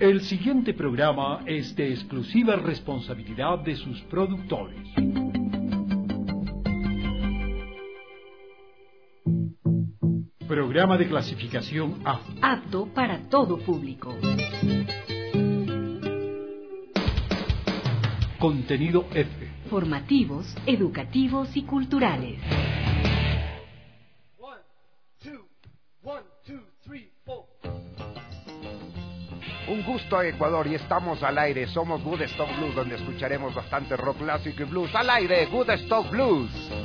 El siguiente programa es de exclusiva responsabilidad de sus productores. Programa de clasificación A. Apto para todo público. Contenido F. Formativos, educativos y culturales. Un gusto, Ecuador, y estamos al aire. Somos Woodstock Blues, donde escucharemos bastante rock clásico y blues. Al aire, Woodstock Blues.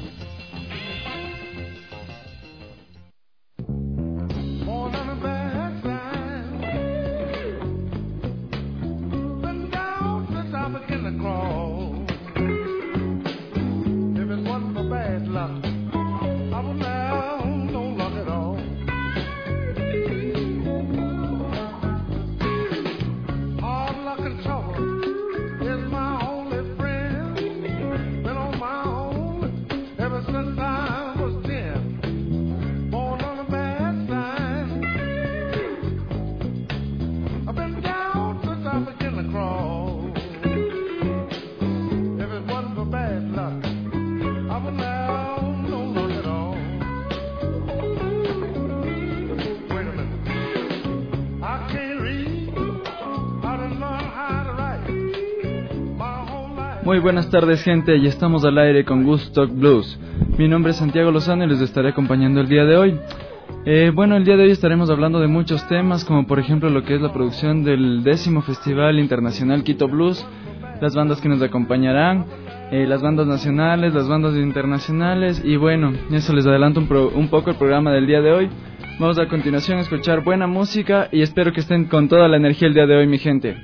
Muy buenas tardes, gente, y estamos al aire con Woodstock Blues. Mi nombre es Santiago Lozano y les estaré acompañando el día de hoy. El día de hoy estaremos hablando de muchos temas, como por ejemplo lo que es la producción del 10º Festival Internacional Quito Blues, las bandas que nos acompañarán, las bandas nacionales, las bandas internacionales, y bueno, eso les adelanto un poco el programa del día de hoy. Vamos a continuación a escuchar buena música y espero que estén con toda la energía el día de hoy, mi gente.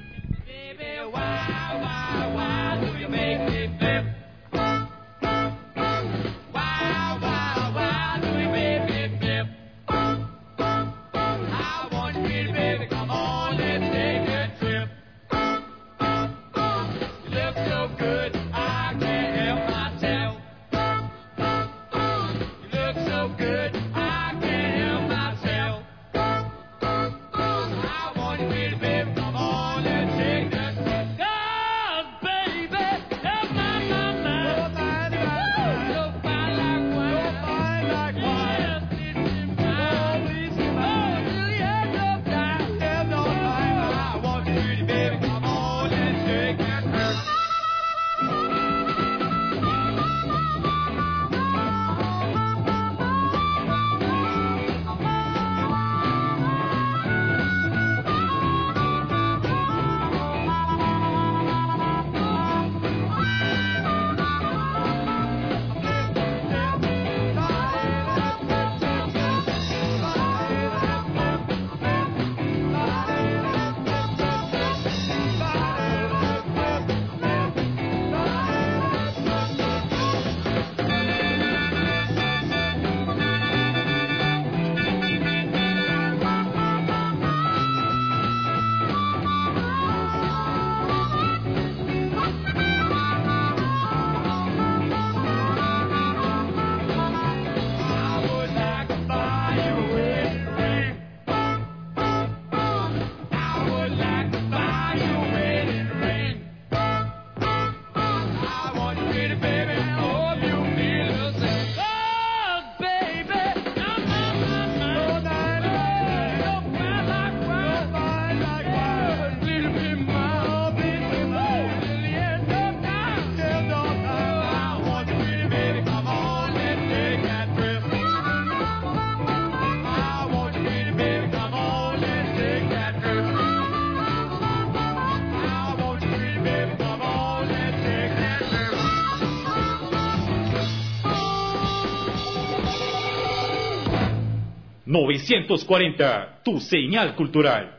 ...940, tu señal cultural.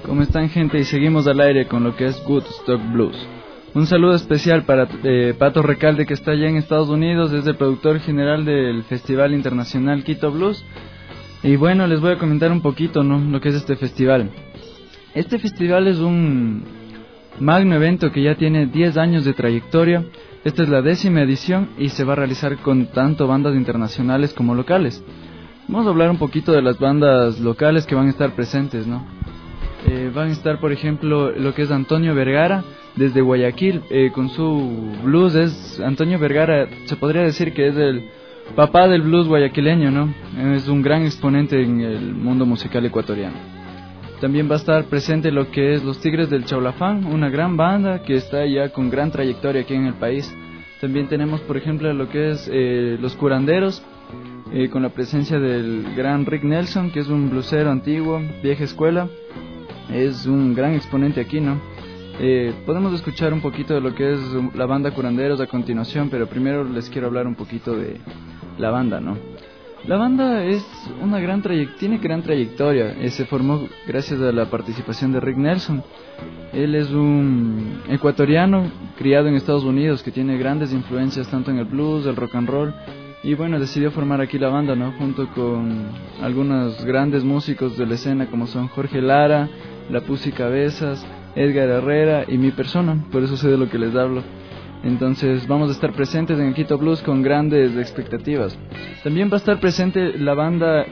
¿Cómo están, gente? Y seguimos al aire con lo que es Woodstock Blues. Un saludo especial para Pato Recalde, que está allá en Estados Unidos, es el productor general del Festival Internacional Quito Blues. Y bueno, les voy a comentar un poquito, ¿no?, lo que es este festival. Este festival es un magno evento que ya tiene 10 años de trayectoria. Esta es la 10ª edición y se va a realizar con tanto bandas internacionales como locales. Vamos a hablar un poquito de las bandas locales que van a estar presentes, ¿no? Van a estar, por ejemplo, lo que es Antonio Vergara, desde Guayaquil, con su blues. Antonio Vergara, se podría decir que es el papá del blues guayaquileño, ¿no? Es un gran exponente en el mundo musical ecuatoriano. También va a estar presente lo que es Los Tigres del Chaulafán, una gran banda que está ya con gran trayectoria aquí en el país. También tenemos, por ejemplo, lo que es Los Curanderos, con la presencia del gran Rick Nelson, que es un blusero antiguo, vieja escuela. Es un gran exponente aquí, ¿no? Podemos escuchar un poquito de lo que es la banda Curanderos a continuación, pero primero les quiero hablar un poquito de la banda, ¿no? La banda tiene gran trayectoria. Se formó gracias a la participación de Rick Nelson. Él es un ecuatoriano criado en Estados Unidos que tiene grandes influencias tanto en el blues, el rock and roll. Y bueno, decidió formar aquí la banda, ¿no?, junto con algunos grandes músicos de la escena como son Jorge Lara, La Pussy Cabezas, Edgar Herrera y mi persona. Por eso sé de lo que les hablo. Entonces vamos a estar presentes en el Quito Blues con grandes expectativas. También va a estar presente la banda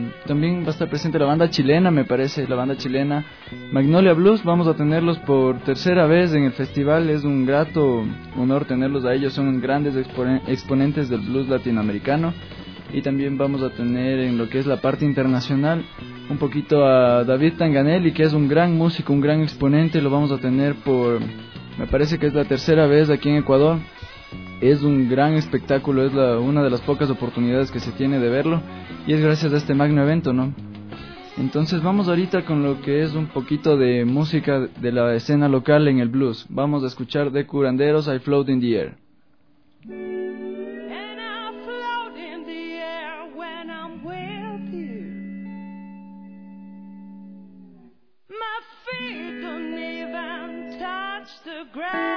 chilena, me parece, la banda chilena Magnolia Blues. Vamos a tenerlos por tercera vez en el festival. Es un grato honor tenerlos a ellos. Son grandes exponentes del blues latinoamericano. Y también vamos a tener en lo que es la parte internacional un poquito a David Tanganelli, que es un gran músico, un gran exponente. Lo vamos a tener me parece que es la tercera vez aquí en Ecuador. Es un gran espectáculo, es una de las pocas oportunidades que se tiene de verlo, y es gracias a este magno evento, ¿no? Entonces vamos ahorita con lo que es un poquito de música de la escena local en el blues. Vamos a escuchar de Curanderos, I Float in the Air. The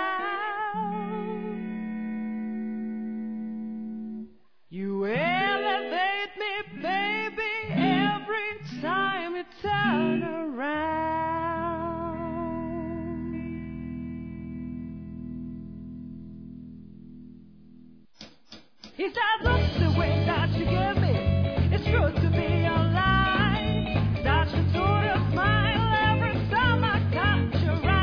ground. You elevate me, baby, every time you turn around. He said, look the way that you give me, it's good to be alive. That you do the smile every time I touch your eyes.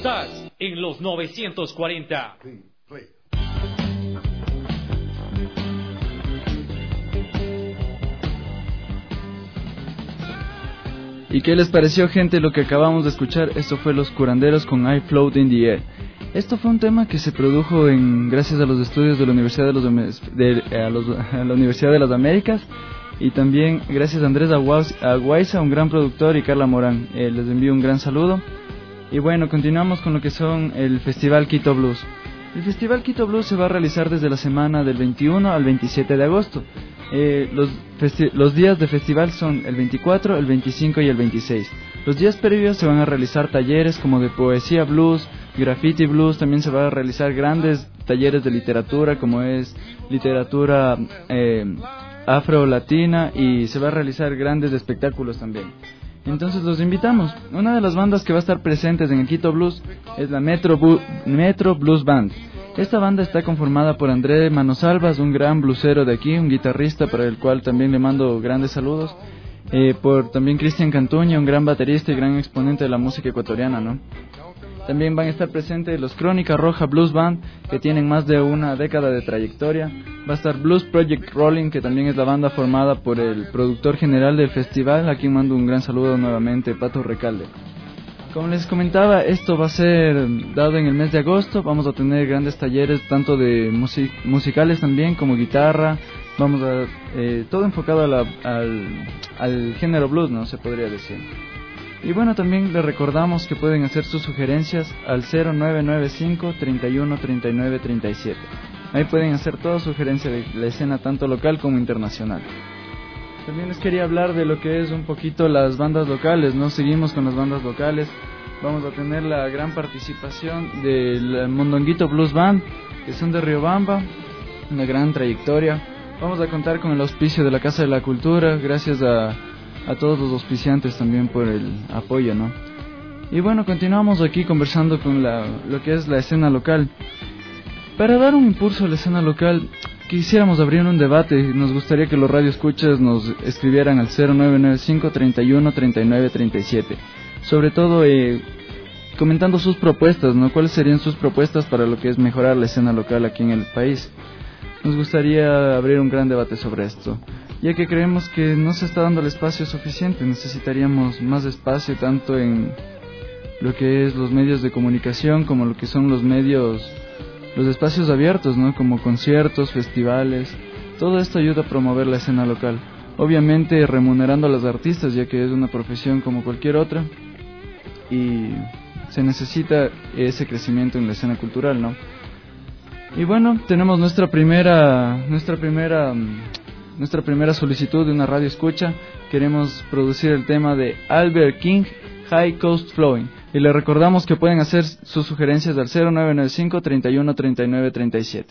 Estás en los 940. ¿Y qué les pareció, gente, lo que acabamos de escuchar? Esto fue Los Curanderos con I Float in the Air. Esto fue un tema que se produjo gracias a los estudios de la Universidad a la Universidad de las Américas, y también gracias a Andrés Aguaiza, un gran productor, y Carla Morán. Les envío un gran saludo. Y bueno, continuamos con lo que son el Festival Quito Blues. El Festival Quito Blues se va a realizar desde la semana del 21 al 27 de agosto. Los días de festival son el 24, el 25 y el 26. Los días previos se van a realizar talleres como de poesía blues, graffiti blues. También se van a realizar grandes talleres de literatura, como es literatura afro-latina, y se va a realizar grandes espectáculos también. Entonces los invitamos. Una de las bandas que va a estar presentes en el Quito Blues es la Metro Blues Band. Esta banda está conformada por André Manosalvas, un gran blusero de aquí, un guitarrista para el cual también le mando grandes saludos. Por también Cristian Cantuña, un gran baterista y gran exponente de la música ecuatoriana, ¿no? También van a estar presentes los Crónica Roja Blues Band, que tienen más de una década de trayectoria. Va a estar Blues Project Rolling, que también es la banda formada por el productor general del festival, a quien mando un gran saludo nuevamente, Pato Recalde. Como les comentaba, esto va a ser dado en el mes de agosto. Vamos a tener grandes talleres, tanto de musicales también, como guitarra. Vamos a todo enfocado al género blues, ¿no? Se podría decir. Y bueno, también les recordamos que pueden hacer sus sugerencias al 0995 31 39 37. Ahí pueden hacer toda sugerencia de la escena, tanto local como internacional. También les quería hablar de lo que es un poquito las bandas locales, ¿no? Seguimos con las bandas locales. Vamos a tener la gran participación del Mondonguito Blues Band, que son de Riobamba, una gran trayectoria. Vamos a contar con el auspicio de la Casa de la Cultura, gracias a todos los auspiciantes también por el apoyo, ¿no? Y bueno, continuamos aquí conversando con lo que es la escena local. Para dar un impulso a la escena local, quisiéramos abrir un debate. Nos gustaría que los radioescuchas nos escribieran al 0995 31 39 37. Sobre todo comentando sus propuestas, ¿no? ¿Cuáles serían sus propuestas para lo que es mejorar la escena local aquí en el país? Nos gustaría abrir un gran debate sobre esto, ya que creemos que no se está dando el espacio suficiente. Necesitaríamos más espacio, tanto en lo que es los medios de comunicación, como lo que son los espacios abiertos, ¿no? Como conciertos, festivales. Todo esto ayuda a promover la escena local. Obviamente remunerando a los artistas, ya que es una profesión como cualquier otra, y se necesita ese crecimiento en la escena cultural, ¿no? Y bueno, tenemos nuestra primera solicitud de una radio escucha. Queremos producir el tema de Albert King, High Coast Flowing. Y les recordamos que pueden hacer sus sugerencias al 0995 31 39 37.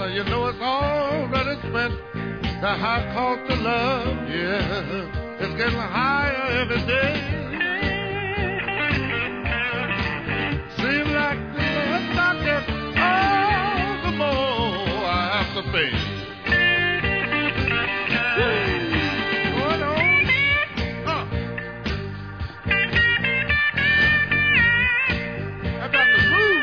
You know it's already spent. The high cost of love, yeah, it's getting higher every day. Seems like the less I get, oh, the more I have to pay. Going on, I got the move.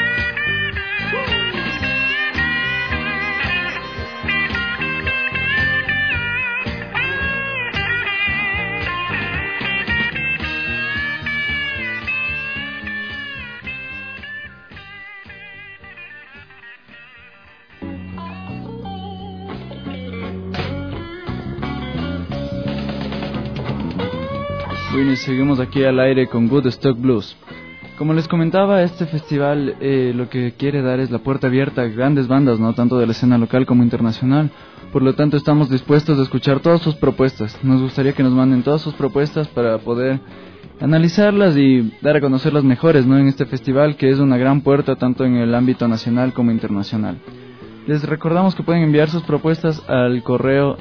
Bueno, y seguimos aquí al aire con Good Stock Blues. Como les comentaba, este festival lo que quiere dar es la puerta abierta a grandes bandas, no tanto de la escena local como internacional. Por lo tanto, estamos dispuestos a escuchar todas sus propuestas. Nos gustaría que nos manden todas sus propuestas para poder analizarlas y dar a conocer las mejores, ¿no? En este festival, que es una gran puerta tanto en el ámbito nacional como internacional. Les recordamos que pueden enviar sus propuestas al correo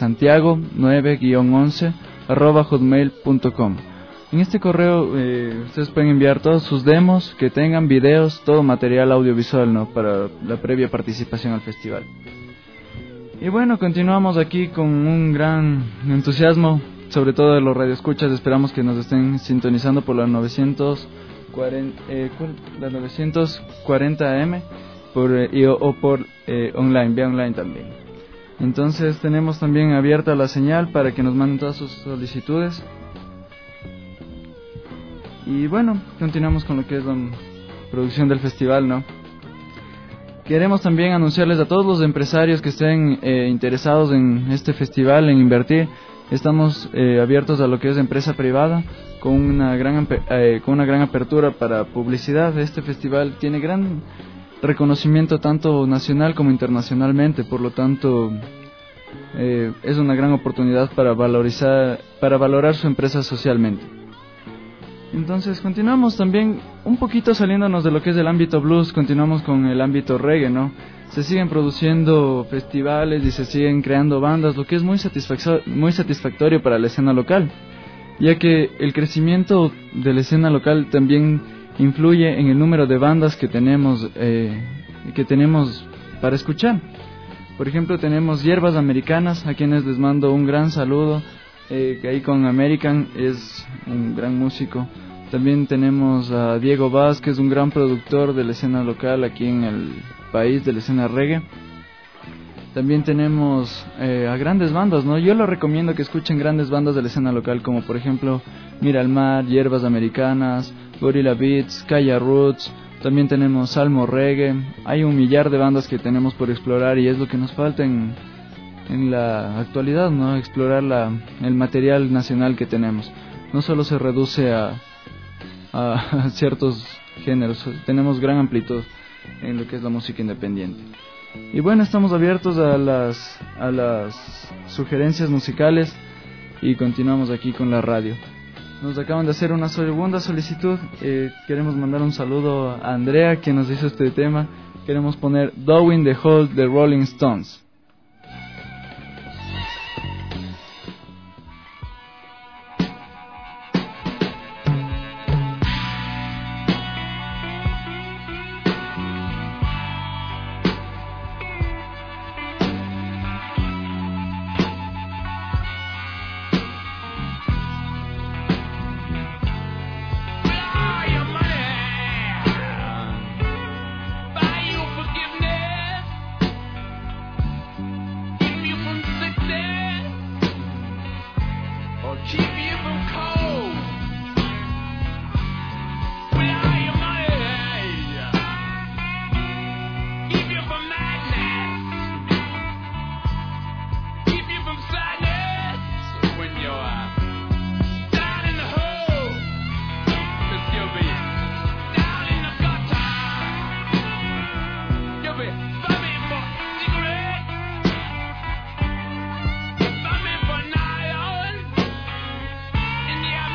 santiago9-11@hotmail.com. En este correo ustedes pueden enviar todos sus demos, que tengan videos, todo material audiovisual, ¿no? Para la previa participación al festival. Y bueno, continuamos aquí con un gran entusiasmo, sobre todo de los radioescuchas. Esperamos que nos estén sintonizando por la 940 AM o por online, vía online también. Entonces tenemos también abierta la señal para que nos manden todas sus solicitudes. Y bueno, continuamos con lo que es la producción del festival, ¿no? Queremos también anunciarles a todos los empresarios que estén interesados en este festival, en invertir. Estamos abiertos a lo que es empresa privada, con una gran apertura para publicidad. Este festival tiene gran reconocimiento tanto nacional como internacionalmente, por lo tanto es una gran oportunidad para valorar su empresa socialmente. Entonces continuamos también un poquito saliéndonos de lo que es el ámbito blues, continuamos con el ámbito reggae, ¿no? Se siguen produciendo festivales y se siguen creando bandas, lo que es muy satisfactorio para la escena local, ya que el crecimiento de la escena local también influye en el número de bandas que tenemos para escuchar. Por ejemplo, tenemos Hierbas Americanas, a quienes les mando un gran saludo, que ahí con American es un gran músico. También tenemos a Diego Vázquez, un gran productor de la escena local aquí en el país, de la escena reggae. También tenemos a grandes bandas, ¿no? Yo lo recomiendo que escuchen grandes bandas de la escena local, como por ejemplo Mira al Mar, Hierbas Americanas, Gorilla Beats, Calla Roots. También tenemos Salmo Reggae. Hay un millar de bandas que tenemos por explorar y es lo que nos falta en la actualidad, ¿no? Explorar el material nacional que tenemos. No solo se reduce a ciertos géneros, tenemos gran amplitud en lo que es la música independiente. Y bueno, estamos abiertos a las sugerencias musicales y continuamos aquí con la radio. Nos acaban de hacer una segunda solicitud. Queremos mandar un saludo a Andrea, quien nos hizo este tema. Queremos poner Doing the Hole de Rolling Stones. In the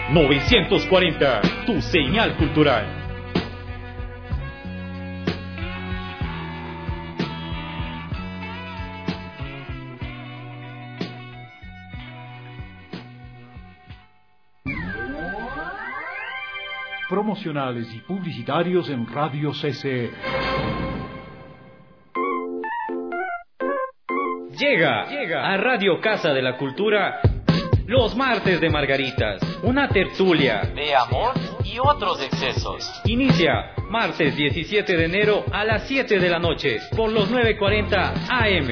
940, tu señal cultural. Promocionales y publicitarios en Radio CCE. Llega a Radio Casa de la Cultura los martes de Margaritas, una tertulia de amor y otros excesos. Inicia martes 17 de enero a las 7 de la noche por los 9:40 AM.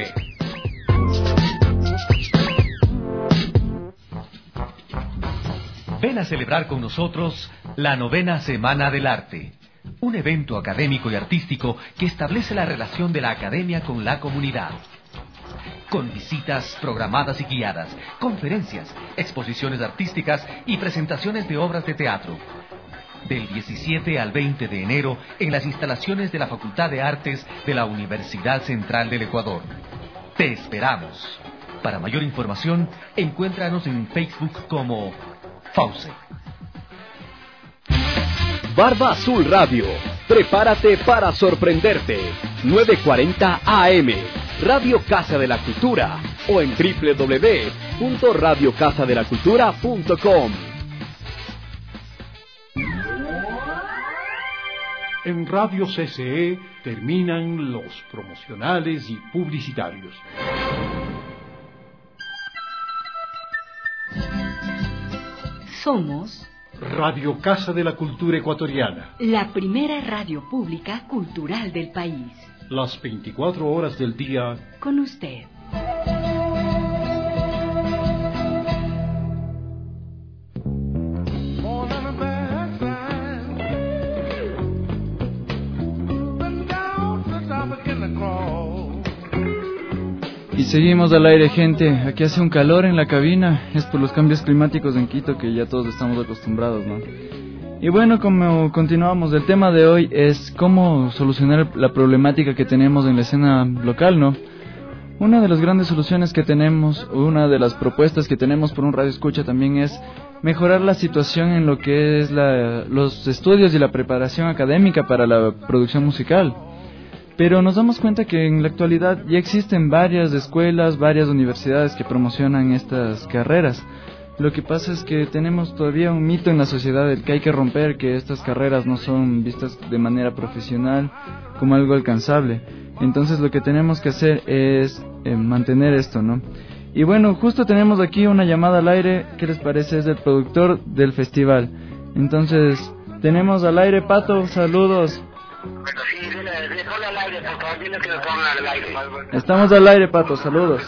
Ven a celebrar con nosotros la 9ª Semana del Arte, un evento académico y artístico que establece la relación de la academia con la comunidad. Con visitas programadas y guiadas, conferencias, exposiciones artísticas y presentaciones de obras de teatro. Del 17 al 20 de enero en las instalaciones de la Facultad de Artes de la Universidad Central del Ecuador. Te esperamos. Para mayor información, encuéntranos en Facebook como Fauce. Barba Azul Radio, prepárate para sorprenderte. 9:40 AM, Radio Casa de la Cultura o en www.radiocasadelacultura.com. En Radio CCE terminan los promocionales y publicitarios. Somos Radio Casa de la Cultura Ecuatoriana. la primera radio pública cultural del país. Las 24 horas del día. Con usted. Y seguimos al aire, gente. Aquí hace un calor en la cabina. Es por los cambios climáticos en Quito que ya todos estamos acostumbrados, ¿no? Y bueno, como continuamos, el tema de hoy es cómo solucionar la problemática que tenemos en la escena local, ¿no? Una de las grandes soluciones que tenemos, una de las propuestas que tenemos por un radio escucha también es mejorar la situación en lo que es los estudios y la preparación académica para la producción musical. Pero nos damos cuenta que en la actualidad ya existen varias escuelas, varias universidades que promocionan estas carreras. Lo que pasa es que tenemos todavía un mito en la sociedad del que hay que romper, que estas carreras no son vistas de manera profesional como algo alcanzable. Entonces lo que tenemos que hacer es mantener esto, ¿no? Y bueno, justo tenemos aquí una llamada al aire. ¿Qué les parece? Es del productor del festival. Entonces, tenemos al aire, Pato, saludos. Estamos al aire, Pato, saludos.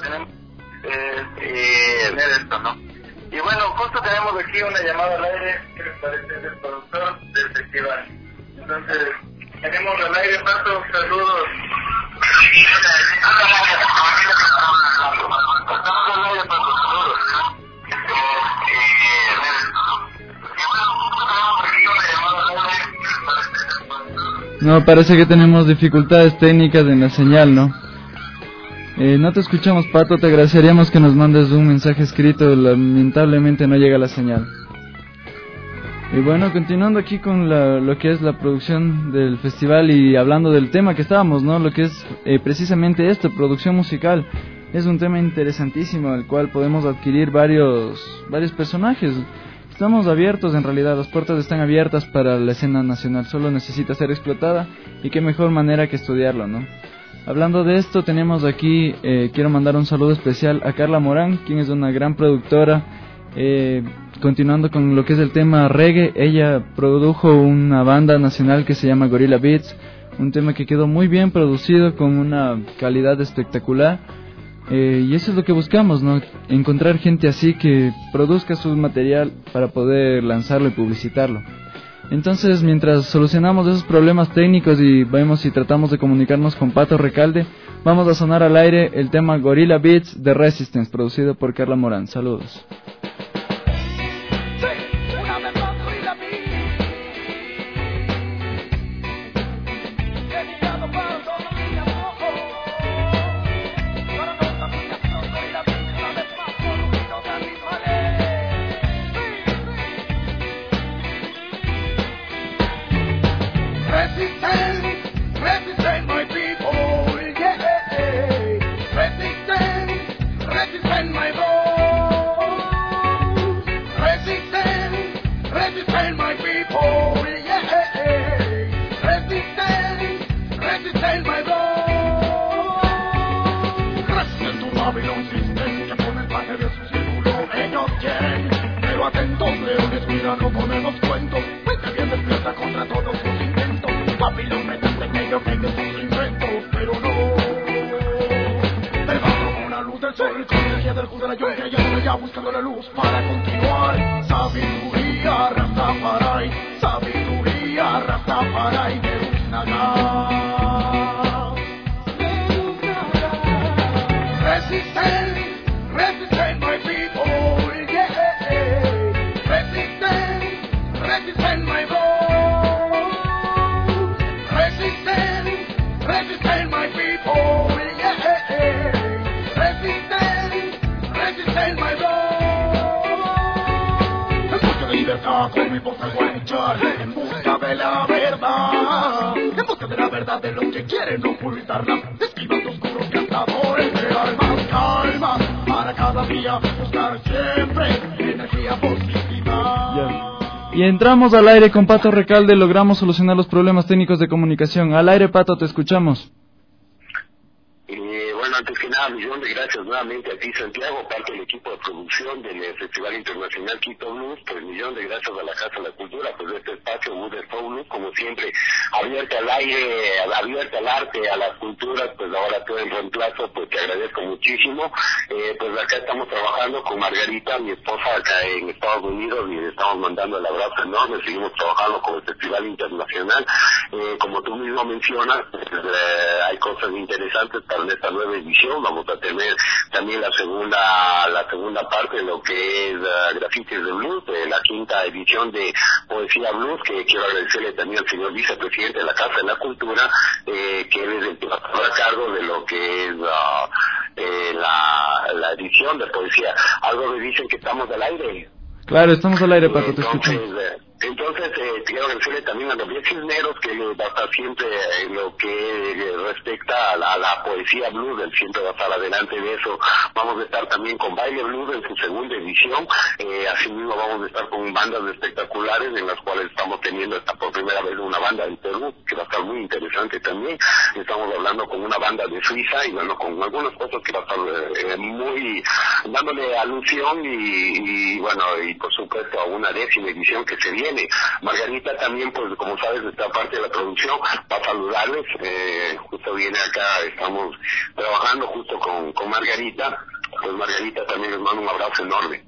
Y bueno, justo tenemos aquí una llamada al aire, que les parece del productor del festival. Entonces, tenemos al aire, Pato, saludos. Estamos al aire, Pato, saludos. No, parece que tenemos dificultades técnicas en la señal, ¿no? No te escuchamos, Pato, te agradeceríamos que nos mandes un mensaje escrito, lamentablemente no llega la señal. Y bueno, continuando aquí con lo que es la producción del festival y hablando del tema que estábamos, ¿no? Lo que es precisamente esto, producción musical. Es un tema interesantísimo al cual podemos adquirir varios personajes. Estamos abiertos, en realidad, las puertas están abiertas para la escena nacional, solo necesita ser explotada y qué mejor manera que estudiarlo, ¿no? Hablando de esto, tenemos aquí, quiero mandar un saludo especial a Carla Morán, quien es una gran productora. Continuando con lo que es el tema reggae, ella produjo una banda nacional que se llama Gorilla Beats, un tema que quedó muy bien producido, con una calidad espectacular. Y eso es lo que buscamos, ¿no? Encontrar gente así que produzca su material para poder lanzarlo y publicitarlo. Entonces, mientras solucionamos esos problemas técnicos y vemos si tratamos de comunicarnos con Pato Recalde, vamos a sonar al aire el tema Gorilla Beats de Resistance, producido por Carla Morán. Saludos. para no ponernos cuentos. Mente bien despierta contra todos sus intentos. Papilón me dice que ellos sus inventos, pero no. Debajo como una luz del sol, con energía del judo de la lluvia, ya buscando la luz para continuar. Sabiduría, Rastafari, sabiduría, Rastafari, de Naga. Resistance, resistance, my people, yeah. Resistance, resistance, my voice. Resistance, resistance, my people, yeah. Resistance, resistance, my voice. Escucha de libertad con mi voz a escuchar en busca de la verdad. En busca de la verdad de los que quieren ocultarla. Esquivan los oscuros cantadores de almas, calma. Para cada día buscar siempre energía positiva. Y entramos al aire con Pato Recalde. Logramos solucionar los problemas técnicos de comunicación. Al aire, Pato, te escuchamos. Bueno, antes que nada, millón de gracias nuevamente a ti, Santiago, parte del equipo de producción del Festival Internacional Quito Blues. Pues millón de gracias a la Casa de la Cultura, pues de este espacio Wood Stone Blues, como siempre, abierta al aire, abierta al arte, a las culturas. Pues ahora todo en reemplazo, pues te agradezco muchísimo. Pues acá estamos trabajando con Margarita, mi esposa, acá en Estados Unidos, y estamos mandando el abrazo enorme. Seguimos trabajando con el Festival Internacional. Como tú mismo mencionas, pues, hay cosas interesantes para esta nueva edición. Vamos a tener también la segunda parte de lo que es Grafitis de Blues, de la quinta edición de Poesía Blues, que quiero agradecerle también al señor vicepresidente de la Casa de la Cultura, que él es el que va a estar a cargo de lo que es la edición de poesía. Algo me dicen que estamos al aire. Claro, estamos al aire, Pato, te escuchamos. Entonces, quiero agradecerle también a Gabriel Cisneros, que va a estar siempre en lo que respecta a la poesía blues, él siempre va a estar adelante de eso. Vamos a estar también con Baile Blues en su segunda edición. Asimismo, vamos a estar con bandas espectaculares, en las cuales estamos teniendo hasta por primera vez una banda de Perú, que va a estar muy interesante también. Estamos hablando con una banda de Suiza, y bueno, con algunas cosas que va a estar muy dándole alusión y bueno, y por supuesto a una 10ª edición que se viene. Margarita también, pues como sabes, está parte de la producción, va a saludarles. Justo viene acá, estamos trabajando justo con Margarita. Pues Margarita también les mando un abrazo enorme.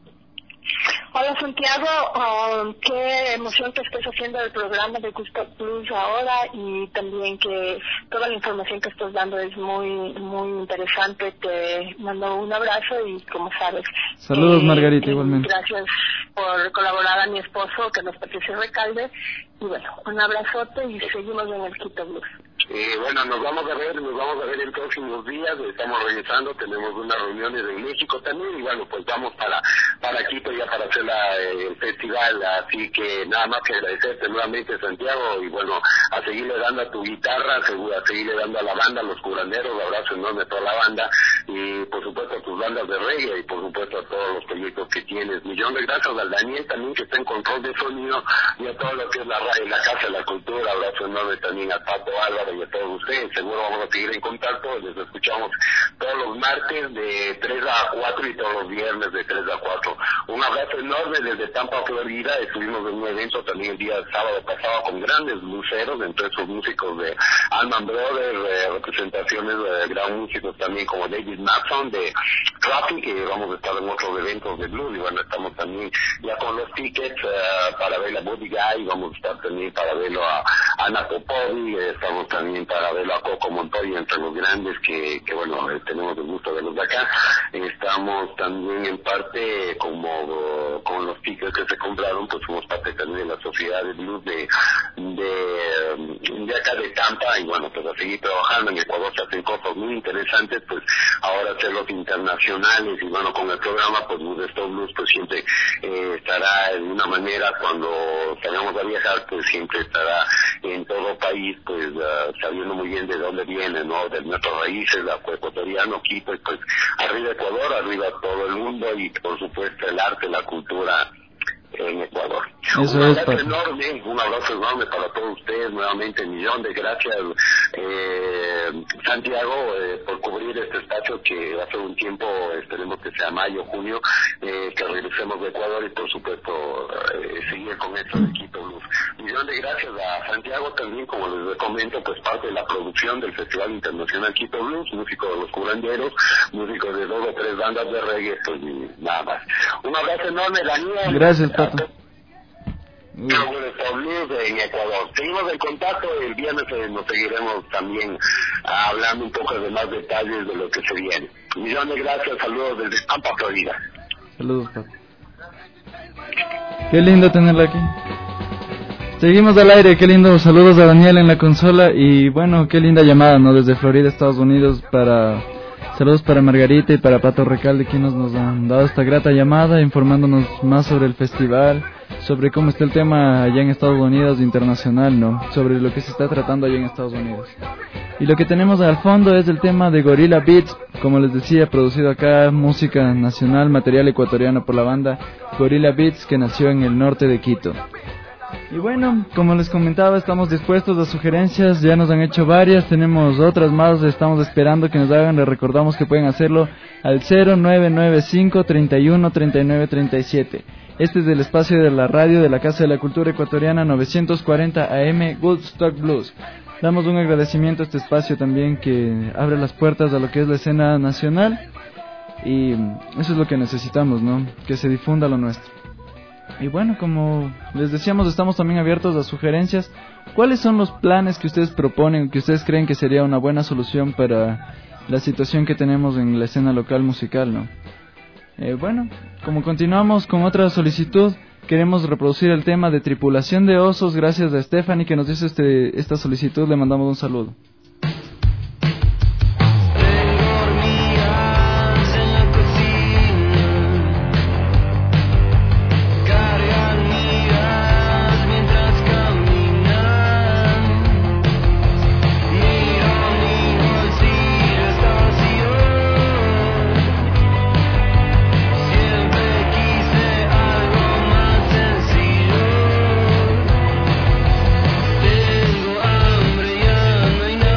Hola Santiago, qué emoción que estés haciendo el programa de Gusto Plus ahora, y también que toda la información que estás dando es muy muy interesante. Te mando un abrazo y como sabes, saludos Margarita, igualmente. Gracias por colaborar a mi esposo, que es Patricio Recalde, y bueno, un abrazote y seguimos en el Quito Blues. Bueno, nos vamos a ver en próximos días. Estamos regresando, tenemos unas reuniones en México también, y bueno, pues vamos para Quito ya para hacer el festival. Así que nada más que agradecerte nuevamente, Santiago, y bueno, a seguirle dando a tu guitarra, a seguirle dando a la banda, a los curanderos, abrazo enorme a toda la banda, y por supuesto a tus bandas de reggae, y por supuesto a todos los proyectos que tienes. Millón de gracias al Daniel también, que está en control de sonido, y a todo lo que es la Casa de la Cultura. Abrazo enorme también a Pato Álvaro y a todos ustedes. Seguro vamos a seguir en contacto. Les escuchamos todos los martes de 3 a 4 y todos los viernes de 3 a 4. Un abrazo enorme desde Tampa, Florida. Estuvimos en un evento también el día sábado pasado con grandes luceros, entre esos músicos de Allman Brothers, representaciones de gran músicos también como David Matson de Traffic, que vamos a estar en otros eventos de blues. Y bueno, estamos también ya con los tickets para ver a Buddy Guy, vamos a estar también para verlo a Ana Popovi, estamos también para verlo a Coco Montoya, entre los grandes que bueno, tenemos el gusto de verlos de acá. Estamos también en parte como con los tickets que se compraron, pues somos parte también de la sociedad de blues de acá de Tampa, y bueno, pues a seguir trabajando. En Ecuador se hacen cosas muy interesantes, pues ahora hacerlos internacionales, y bueno, con el programa pues Wood Stone Blues pues siempre estará en una manera, cuando salgamos a viajar pues siempre estará en todo país, pues sabiendo muy bien de dónde viene, ¿no? De nuestras raíces, la ecuatoriano, Quito, y pues arriba Ecuador, arriba todo el mundo, y por supuesto el arte, la cultura en Ecuador. Eso un es, abrazo Pato. enorme, un abrazo enorme para todos ustedes, nuevamente millón de gracias, Santiago, por cubrir este espacio que hace un tiempo, esperemos que sea mayo, junio, que regresemos de Ecuador y por supuesto seguir con esto de Quito Blues. Millón de gracias a Santiago también, como les comento, pues parte de la producción del Festival Internacional Quito Blues, músico de los curanderos, músico de 2 o 3 bandas de reggae, pues nada más. Un abrazo enorme, Daniel. Gracias, Pato. Blues en Ecuador. Seguimos en contacto, el viernes nos seguiremos también hablando un poco de más detalles de lo que se viene. Millón de gracias, saludos desde Tampa, Florida. Saludos, Pato. Qué lindo tenerla aquí. Seguimos al aire, qué lindo. Saludos a Daniel en la consola y bueno, qué linda llamada, ¿no? Desde Florida, Estados Unidos, saludos para Margarita y para Pato Recalde, quienes nos han dado esta grata llamada, informándonos más sobre el festival, sobre cómo está el tema allá en Estados Unidos, internacional, ¿no? Sobre lo que se está tratando allá en Estados Unidos. Y lo que tenemos al fondo es el tema de Gorilla Beats, como les decía, producido acá, música nacional, material ecuatoriano por la banda Gorilla Beats, que nació en el norte de Quito. Y bueno, como les comentaba, estamos dispuestos a sugerencias, ya nos han hecho varias, tenemos otras más, estamos esperando que nos hagan, les recordamos que pueden hacerlo al 0995 31 39 37. Este es el espacio de la radio de la Casa de la Cultura Ecuatoriana 940 AM Woodstock Blues. Damos un agradecimiento a este espacio también que abre las puertas a lo que es la escena nacional y eso es lo que necesitamos, ¿no? Que se difunda lo nuestro. Y bueno, como les decíamos, estamos también abiertos a sugerencias. ¿Cuáles son los planes que ustedes proponen, que ustedes creen que sería una buena solución para la situación que tenemos en la escena local musical, ¿no? Bueno, como continuamos con otra solicitud, queremos reproducir el tema de Tripulación de Osos, gracias a Stephanie que nos hizo esta solicitud, le mandamos un saludo. Tengo hambre, ya no hay nada.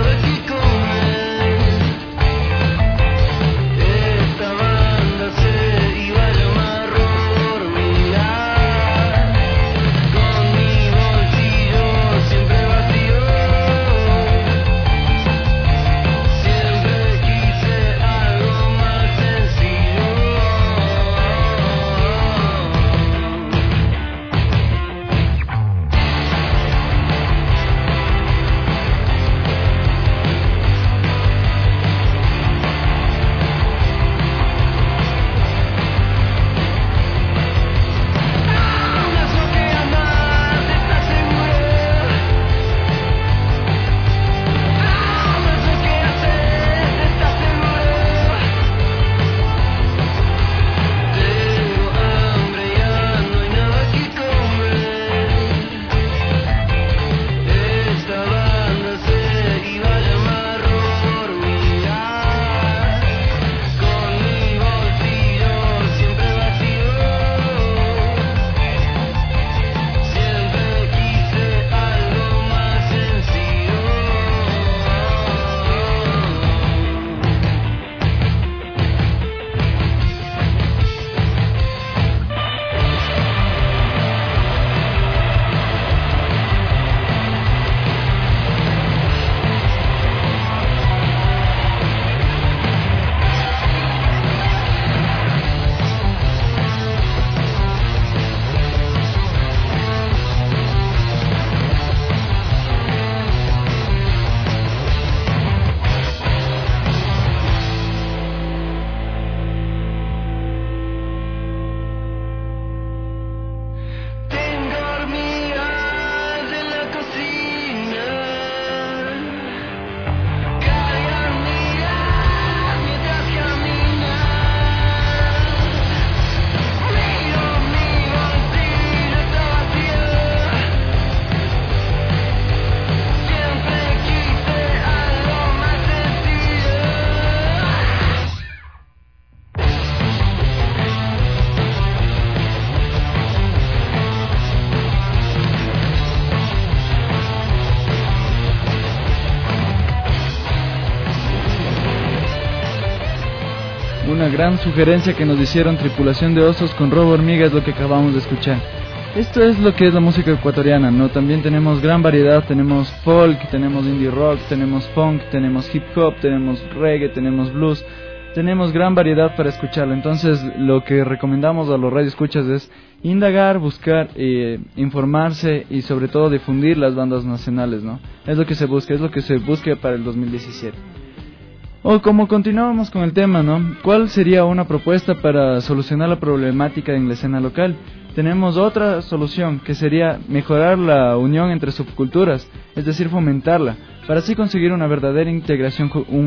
gran sugerencia que nos hicieron Tripulación de Osos con Robo Hormiga es lo que acabamos de escuchar. Esto es lo que es la música ecuatoriana, ¿no? También tenemos gran variedad, tenemos folk, tenemos indie rock, tenemos funk, tenemos hip hop, tenemos reggae, tenemos blues, tenemos gran variedad para escucharlo. Entonces lo que recomendamos a los radioescuchas es indagar, buscar, informarse y sobre todo difundir las bandas nacionales, ¿no? Es lo que se busca para el 2017. O como continuamos con el tema, ¿no? ¿Cuál sería una propuesta para solucionar la problemática en la escena local? Tenemos otra solución, que sería mejorar la unión entre subculturas, es decir, fomentarla, para así conseguir una verdadera integración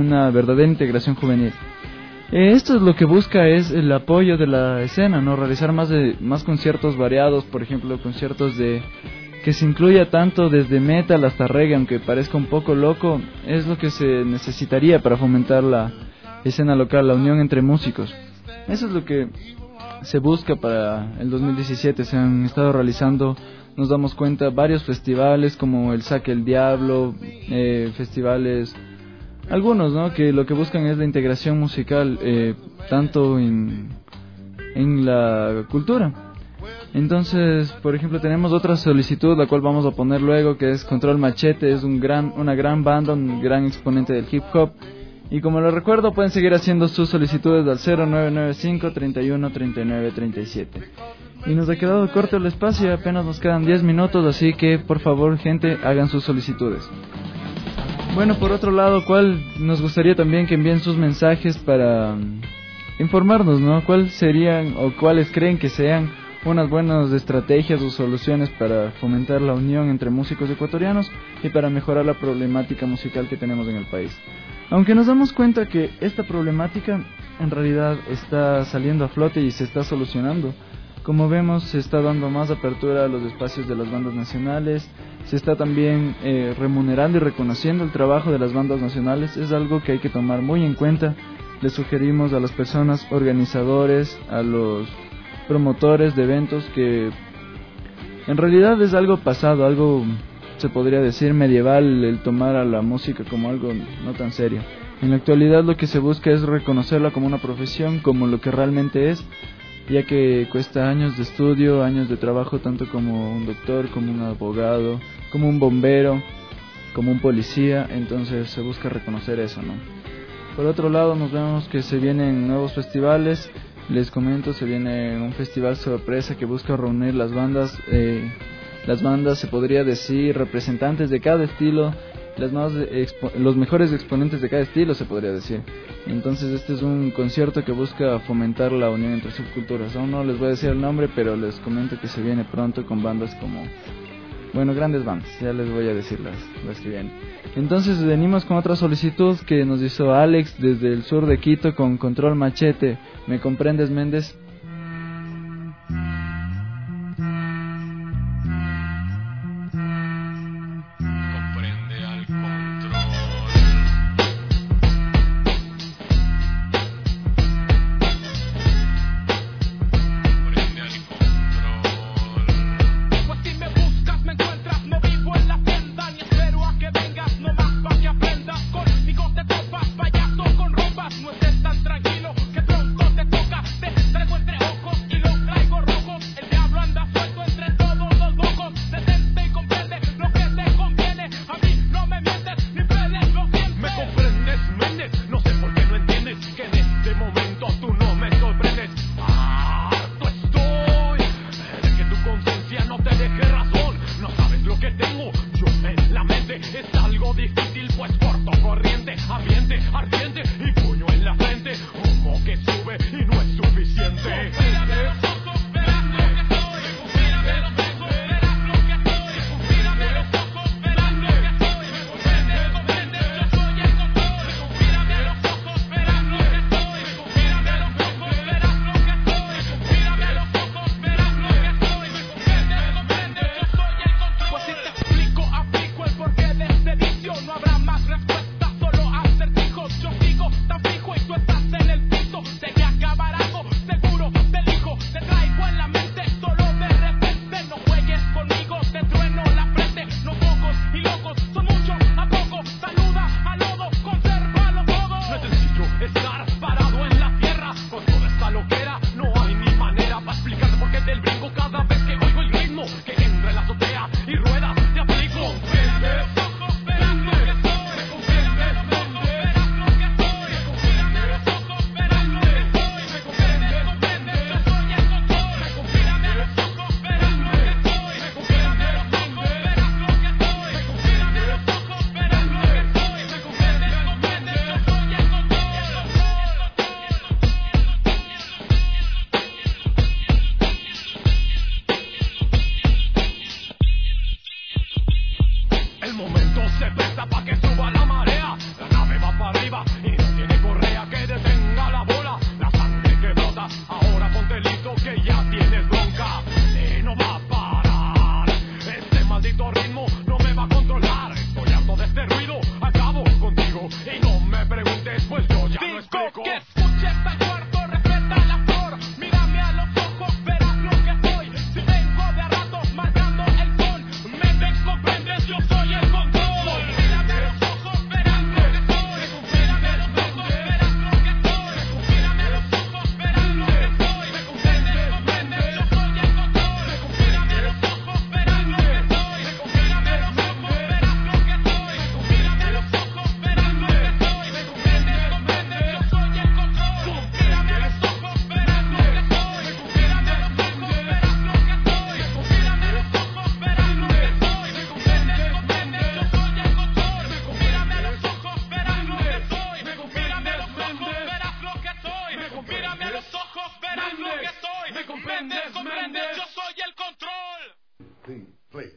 juvenil. Esto es lo que busca es el apoyo de la escena, ¿no? Realizar más conciertos variados, por ejemplo, conciertos que se incluya tanto desde metal hasta reggae, aunque parezca un poco loco, es lo que se necesitaría para fomentar la escena local, la unión entre músicos. Eso es lo que se busca para el 2017. Se han estado realizando, nos damos cuenta, varios festivales como el Saque el Diablo, festivales, algunos, ¿no? Que lo que buscan es la integración musical, tanto en la cultura. Entonces, por ejemplo, tenemos otra solicitud, la cual vamos a poner luego, que es Control Machete. Es una gran banda, un gran exponente del hip hop. Y como lo recuerdo, pueden seguir haciendo sus solicitudes al 0995 31 39 37. Y nos ha quedado corto el espacio, apenas nos quedan 10 minutos, así que por favor, gente, hagan sus solicitudes. Bueno, por otro lado, nos gustaría también que envíen sus mensajes para informarnos, ¿no? ¿Cuáles serían o cuáles creen que sean unas buenas estrategias o soluciones para fomentar la unión entre músicos ecuatorianos y para mejorar la problemática musical que tenemos en el país? Aunque nos damos cuenta que esta problemática en realidad está saliendo a flote y se está solucionando. Como vemos, se está dando más apertura a los espacios de las bandas nacionales, se está también remunerando y reconociendo el trabajo de las bandas nacionales. Es algo que hay que tomar muy en cuenta. Le sugerimos a las personas organizadores, a los promotores de eventos, que en realidad es algo pasado, algo se podría decir medieval, el tomar a la música como algo no tan serio. En la actualidad lo que se busca es reconocerla como una profesión, como lo que realmente es, ya que cuesta años de estudio, años de trabajo, tanto como un doctor, como un abogado, como un bombero, como un policía. Entonces se busca reconocer eso, ¿no? Por otro lado, nos vemos que se vienen nuevos festivales. Les comento, se viene un festival sorpresa que busca reunir las bandas, se podría decir, representantes de cada estilo, los mejores exponentes de cada estilo, se podría decir. Entonces este es un concierto que busca fomentar la unión entre subculturas. Aún no les voy a decir el nombre, pero les comento que se viene pronto con bandas como, bueno, grandes bandas, ya les voy a decir las que vienen. Entonces venimos con otra solicitud que nos hizo Alex desde el sur de Quito con Control Machete. ¿Me comprendes, Méndez? the place.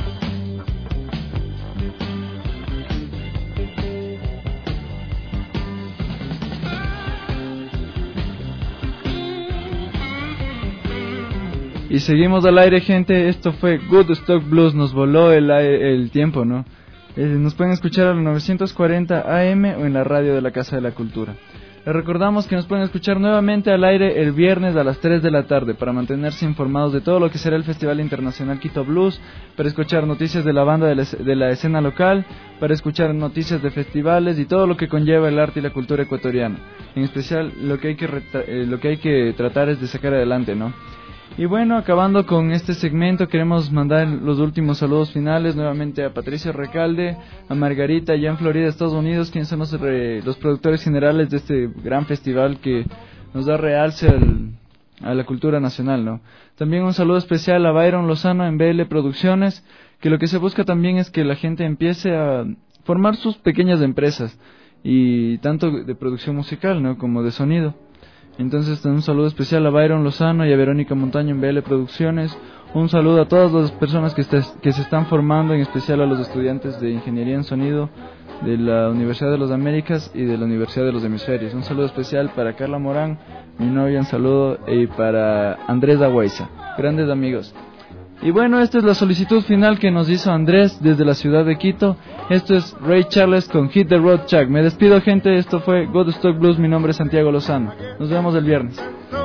Y seguimos al aire, gente. Esto fue Good Stock Blues. Nos voló el tiempo, ¿no? Nos pueden escuchar a los 940 AM o en la radio de la Casa de la Cultura. Les recordamos que nos pueden escuchar nuevamente al aire el viernes a las 3 de la tarde para mantenerse informados de todo lo que será el Festival Internacional Quito Blues, para escuchar noticias de la banda de la escena local, para escuchar noticias de festivales y todo lo que conlleva el arte y la cultura ecuatoriana. En especial lo que hay que tratar es de sacar adelante, ¿no? Y bueno, acabando con este segmento, queremos mandar los últimos saludos finales nuevamente a Patricio Recalde, a Margarita, allá en Florida, Estados Unidos, quienes son los productores generales de este gran festival que nos da realce a la cultura nacional, ¿no? También un saludo especial a Byron Lozano en BL Producciones, que lo que se busca también es que la gente empiece a formar sus pequeñas empresas, y tanto de producción musical, ¿no?, como de sonido. Entonces, un saludo especial a Byron Lozano y a Verónica Montaño en BL Producciones. Un saludo a todas las personas que se están formando, en especial a los estudiantes de Ingeniería en Sonido de la Universidad de las Américas y de la Universidad de los Hemisferios. Un saludo especial para Carla Morán, mi novia, un saludo, y para Andrés Dahuayza, grandes amigos. Y bueno, esta es la solicitud final que nos hizo Andrés desde la ciudad de Quito. Esto es Ray Charles con Hit the Road Jack. Me despido, gente. Esto fue Good Stock Blues. Mi nombre es Santiago Lozano. Nos vemos el viernes.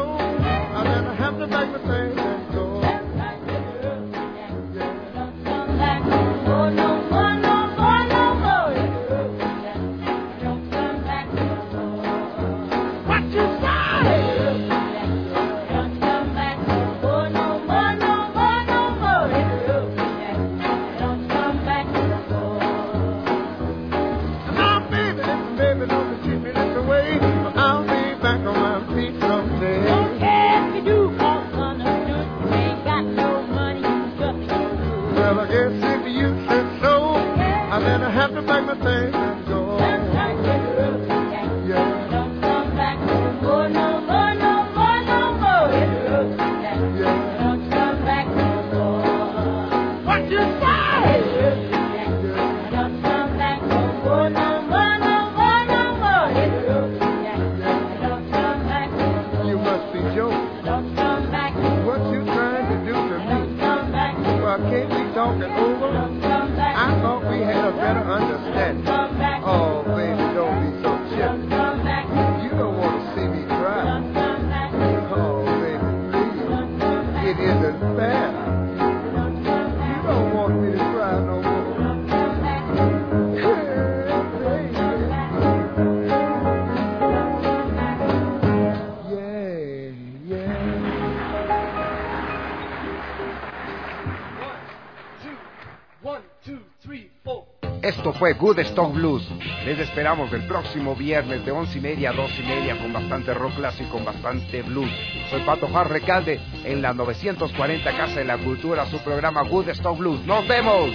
Esto fue Good Stock Blues. Les esperamos el próximo viernes de 11:30 a 2:30 con bastante rock clásico, con bastante blues. Soy Pato Juan Recalde en la 940 Casa de la Cultura, su programa Good Stock Blues. ¡Nos vemos!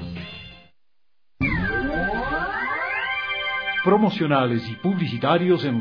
Promocionales y publicitarios en